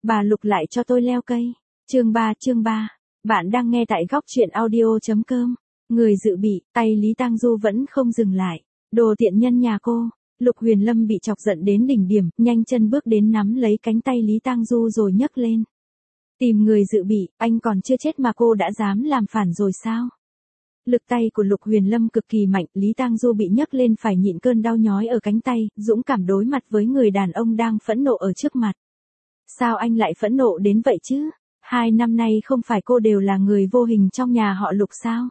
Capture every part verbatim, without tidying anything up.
bà Lục lại cho tôi leo cây. Chương ba chương ba. Bạn đang nghe tại góc truyện audio.com. Người dự bị, tay Lý Tang Du vẫn không dừng lại. Đồ tiện nhân nhà cô. Lục Huyền Lâm bị chọc giận đến đỉnh điểm, nhanh chân bước đến nắm lấy cánh tay Lý Tang Du rồi nhấc lên. Tìm người dự bị, anh còn chưa chết mà cô đã dám làm phản rồi sao? Lực tay của Lục Huyền Lâm cực kỳ mạnh, Lý Tang Du bị nhấc lên phải nhịn cơn đau nhói ở cánh tay, dũng cảm đối mặt với người đàn ông đang phẫn nộ ở trước mặt. Sao anh lại phẫn nộ đến vậy chứ? Hai năm nay không phải cô đều là người vô hình trong nhà họ Lục sao?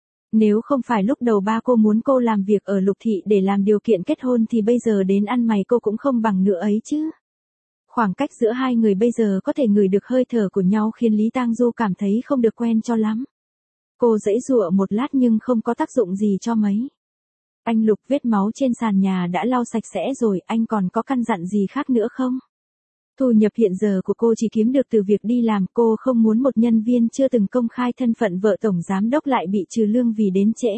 Nếu không phải lúc đầu ba cô muốn cô làm việc ở Lục Thị để làm điều kiện kết hôn thì bây giờ đến ăn mày cô cũng không bằng nữa ấy chứ. Khoảng cách giữa hai người bây giờ có thể ngửi được hơi thở của nhau khiến Lý Tang Du cảm thấy không được quen cho lắm. Cô giãy giụa một lát nhưng không có tác dụng gì cho mấy. Anh Lục, vết máu trên sàn nhà đã lau sạch sẽ rồi, anh còn có căn dặn gì khác nữa không? Thu nhập hiện giờ của cô chỉ kiếm được từ việc đi làm, cô không muốn một nhân viên chưa từng công khai thân phận vợ tổng giám đốc lại bị trừ lương vì đến trễ.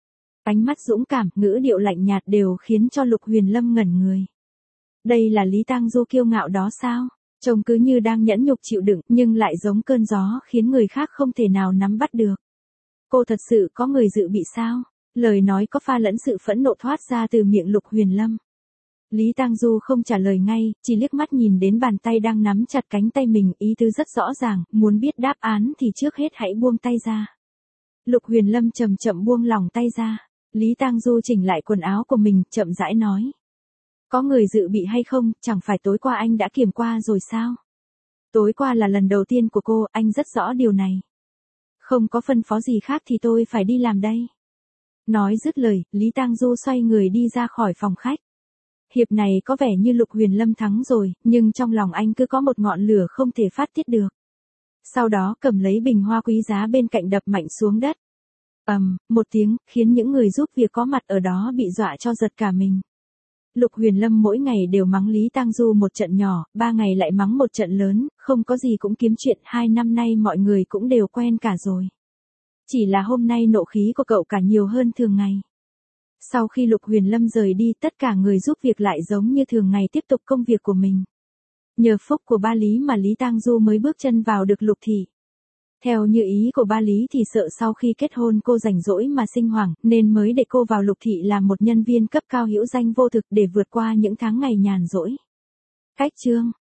Ánh mắt dũng cảm, ngữ điệu lạnh nhạt đều khiến cho Lục Huyền Lâm ngẩn người. Đây là Lý Tang Du kiêu ngạo đó sao? Trông cứ như đang nhẫn nhục chịu đựng, nhưng lại giống cơn gió khiến người khác không thể nào nắm bắt được. Cô thật sự có người dự bị sao? Lời nói có pha lẫn sự phẫn nộ thoát ra từ miệng Lục Huyền Lâm. Lý Tang Du không trả lời ngay, chỉ liếc mắt nhìn đến bàn tay đang nắm chặt cánh tay mình, ý tứ rất rõ ràng, muốn biết đáp án thì trước hết hãy buông tay ra. Lục Huyền Lâm chậm chậm buông lỏng tay ra. Lý Tang Du chỉnh lại quần áo của mình, chậm rãi nói. Có người dự bị hay không, chẳng phải tối qua anh đã kiểm qua rồi sao? Tối qua là lần đầu tiên của cô, anh rất rõ điều này. Không có phân phó gì khác thì tôi phải đi làm đây. Nói dứt lời, Lý Tang Du xoay người đi ra khỏi phòng khách. Hiệp này có vẻ như Lục Huyền Lâm thắng rồi, nhưng trong lòng anh cứ có một ngọn lửa không thể phát tiết được. Sau đó cầm lấy bình hoa quý giá bên cạnh đập mạnh xuống đất. Ầm, um, một tiếng, khiến những người giúp việc có mặt ở đó bị dọa cho giật cả mình. Lục Huyền Lâm mỗi ngày đều mắng Lý Tang Du một trận nhỏ, ba ngày lại mắng một trận lớn, không có gì cũng kiếm chuyện, hai năm nay mọi người cũng đều quen cả rồi. Chỉ là hôm nay nộ khí của cậu cả nhiều hơn thường ngày. Sau khi Lục Huyền Lâm rời đi, tất cả người giúp việc lại giống như thường ngày tiếp tục công việc của mình. Nhờ phúc của ba Lý mà Lý Tang Du mới bước chân vào được Lục Thị. Theo như ý của ba Lý thì sợ sau khi kết hôn cô rảnh rỗi mà sinh hoảng, nên mới để cô vào Lục Thị làm một nhân viên cấp cao hữu danh vô thực để vượt qua những tháng ngày nhàn rỗi. Cách chương